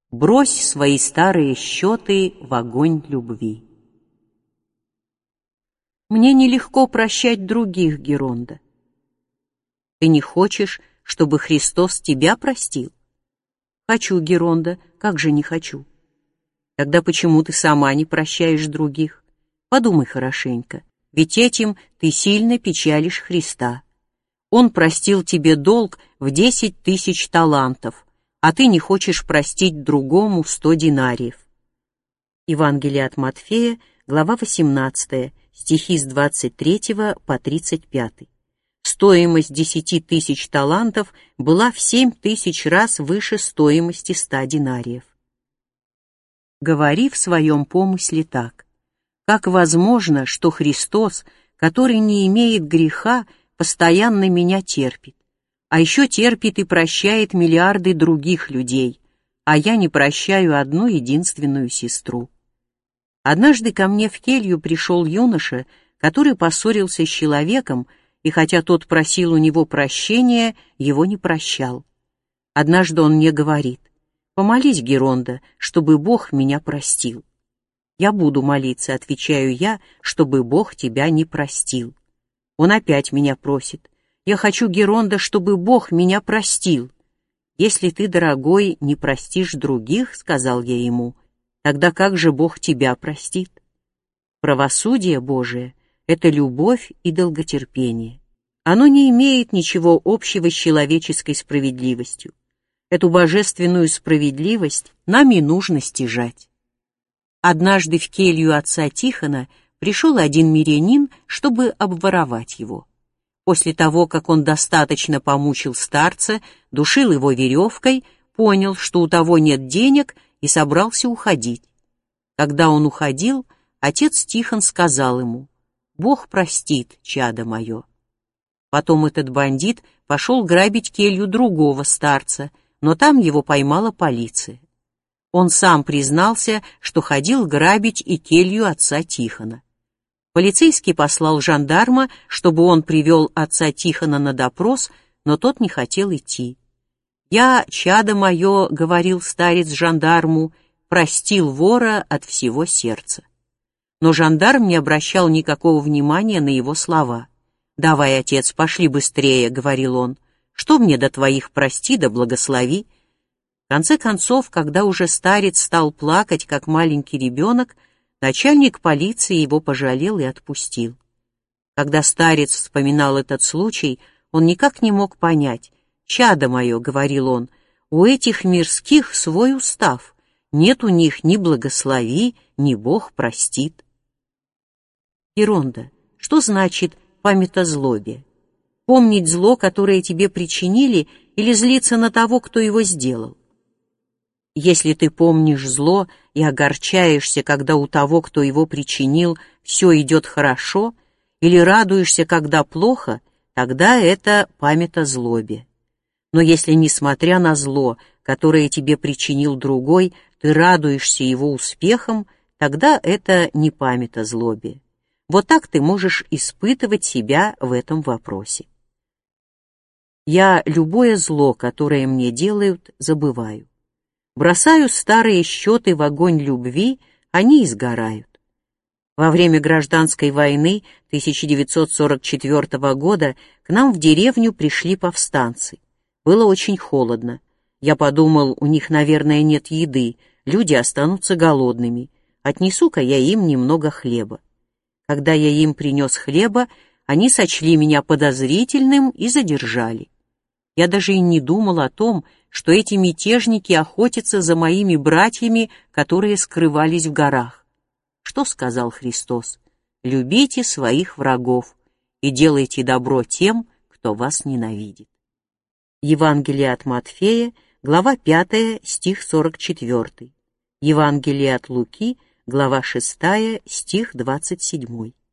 Брось свои старые счеты в огонь любви. Мне нелегко прощать других, Геронда. Ты не хочешь, чтобы Христос тебя простил? Хочу, Геронда, как же не хочу? Тогда почему ты сама не прощаешь других? Подумай хорошенько, ведь этим ты сильно печалишь Христа. Он простил тебе долг в 10 000 талантов, а ты не хочешь простить другому 100 динариев. Евангелие от Матфея, глава 18, стихи с 23 по 35. Стоимость 10 000 талантов была в 7 000 раз выше стоимости 100 динариев. Говори в своем помысле так: как возможно, что Христос, который не имеет греха, постоянно меня терпит, а еще терпит и прощает миллиарды других людей, а я не прощаю одну единственную сестру? Однажды ко мне в келью пришел юноша, который поссорился с человеком, и хотя тот просил у него прощения, его не прощал. Однажды он мне говорит: «Помолись, Геронда, чтобы Бог меня простил». «Я буду молиться», — отвечаю я, — «чтобы Бог тебя не простил». Он опять меня просит: «Я хочу, Геронда, чтобы Бог меня простил». «Если ты, дорогой, не простишь других, — сказал я ему, — тогда как же Бог тебя простит?» Правосудие Божие — это любовь и долготерпение. Оно не имеет ничего общего с человеческой справедливостью. Эту божественную справедливость нам и нужно стяжать. Однажды в келью отца Тихона пришел один мирянин, чтобы обворовать его. После того, как он достаточно помучил старца, душил его веревкой, понял, что у того нет денег, и собрался уходить. Когда он уходил, отец Тихон сказал ему: «Бог простит, чадо мое». Потом этот бандит пошел грабить келью другого старца, но там его поймала полиция. Он сам признался, что ходил грабить и келью отца Тихона. Полицейский послал жандарма, чтобы он привел отца Тихона на допрос, но тот не хотел идти. «Я, чадо мое, — говорил старец жандарму, — простил вора от всего сердца». Но жандарм не обращал никакого внимания на его слова. «Давай, отец, пошли быстрее, — говорил он, — что мне до твоих прости да благослови?» В конце концов, когда уже старец стал плакать, как маленький ребенок, начальник полиции его пожалел и отпустил. Когда старец вспоминал этот случай, он никак не мог понять. «Чадо мое, — говорил он, — у этих мирских свой устав, нет у них ни благослови, ни Бог простит». Геронда, что значит памятозлобие? Помнить зло, которое тебе причинили, или злиться на того, кто его сделал? Если ты помнишь зло и огорчаешься, когда у того, кто его причинил, все идет хорошо, или радуешься, когда плохо, тогда это памятозлобие. Но если, несмотря на зло, которое тебе причинил другой, ты радуешься его успехам, тогда это не памятозлобие. Вот так ты можешь испытывать себя в этом вопросе. Я любое зло, которое мне делают, забываю. Бросаю старые счеты в огонь любви, они и сгорают. Во время гражданской войны 1944 года к нам в деревню пришли повстанцы. Было очень холодно. Я подумал, у них, наверное, нет еды, люди останутся голодными. Отнесу-ка я им немного хлеба. Когда я им принес хлеба, они сочли меня подозрительным и задержали. Я даже и не думал о том, что эти мятежники охотятся за моими братьями, которые скрывались в горах. Что сказал Христос? «Любите своих врагов и делайте добро тем, кто вас ненавидит». Евангелие от Матфея, глава 5, стих 44. Евангелие от Луки, глава 6, стих 27.